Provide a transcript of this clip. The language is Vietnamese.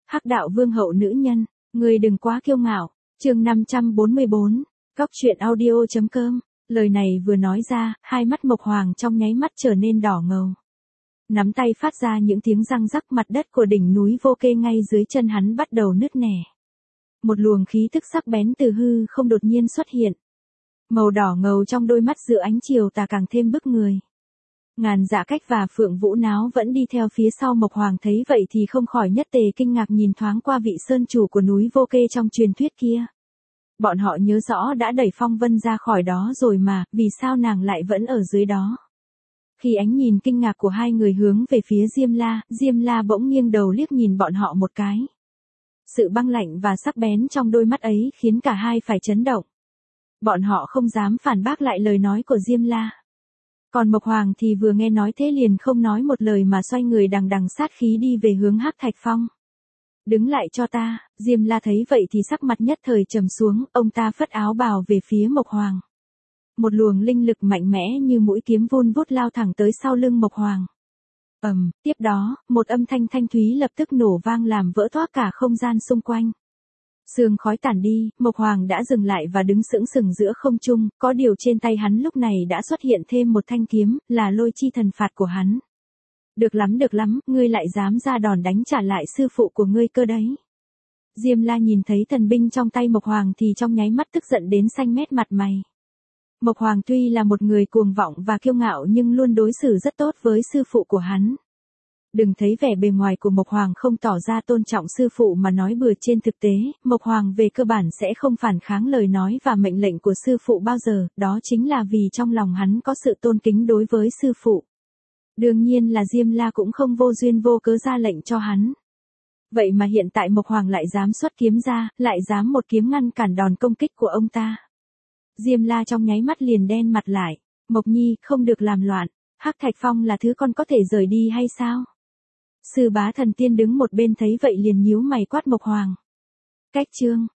Hắc đạo vương hậu nữ nhân, ngươi đừng quá kiêu ngạo. Chương 544, Góc truyện audio.com. Lời này vừa nói ra, hai mắt Mộc Hoàng trong nháy mắt trở nên đỏ ngầu. Nắm tay phát ra những tiếng răng rắc, mặt đất của đỉnh núi Vô Kê ngay dưới chân hắn bắt đầu nứt nẻ. Một luồng khí tức sắc bén từ hư không đột nhiên xuất hiện. Màu đỏ ngầu trong đôi mắt giữa ánh chiều tà càng thêm bức người. Ngàn Dạ Cách và Phượng Vũ Náo vẫn đi theo phía sau. Mộc Hoàng thấy vậy thì không khỏi nhất tề kinh ngạc, nhìn thoáng qua vị sơn chủ của núi Vô Kê trong truyền thuyết kia. Bọn họ nhớ rõ đã đẩy Phong Vân ra khỏi đó rồi mà, vì sao nàng lại vẫn ở dưới đó? Khi ánh nhìn kinh ngạc của hai người hướng về phía Diêm La bỗng nghiêng đầu liếc nhìn bọn họ một cái. Sự băng lạnh và sắc bén trong đôi mắt ấy khiến cả hai phải chấn động. Bọn họ không dám phản bác lại lời nói của Diêm La. Còn Mộc Hoàng thì vừa nghe nói thế liền không nói một lời mà xoay người đằng đằng sát khí đi về hướng Hắc Thạch Phong. Đứng lại cho ta. Diêm La thấy vậy thì sắc mặt nhất thời trầm xuống, ông ta phất áo bào về phía Mộc Hoàng. Một luồng linh lực mạnh mẽ như mũi kiếm vun vút lao thẳng tới sau lưng Mộc Hoàng. Tiếp đó, một âm thanh thanh thúy lập tức nổ vang làm vỡ toác cả không gian xung quanh. Sương khói tản đi, Mộc Hoàng đã dừng lại và đứng sững sừng giữa không trung, có điều trên tay hắn lúc này đã xuất hiện thêm một thanh kiếm, là Lôi Chi thần phạt của hắn. Được lắm, ngươi lại dám ra đòn đánh trả lại sư phụ của ngươi cơ đấy. Diêm La nhìn thấy thần binh trong tay Mộc Hoàng thì trong nháy mắt tức giận đến xanh mét mặt mày. Mộc Hoàng tuy là một người cuồng vọng và kiêu ngạo nhưng luôn đối xử rất tốt với sư phụ của hắn. Đừng thấy vẻ bề ngoài của Mộc Hoàng không tỏ ra tôn trọng sư phụ mà nói bừa, trên thực tế, Mộc Hoàng về cơ bản sẽ không phản kháng lời nói và mệnh lệnh của sư phụ bao giờ, đó chính là vì trong lòng hắn có sự tôn kính đối với sư phụ. Đương nhiên là Diêm La cũng không vô duyên vô cớ ra lệnh cho hắn. Vậy mà hiện tại Mộc Hoàng lại dám xuất kiếm ra, lại dám một kiếm ngăn cản đòn công kích của ông ta. Diêm La trong nháy mắt liền đen mặt lại. Mộc Nhi, không được làm loạn. Hắc Thạch Phong là thứ con có thể rời đi hay sao? Sư Bá Thần Tiên đứng một bên thấy vậy liền nhíu mày quát Mộc Hoàng. Cách chương.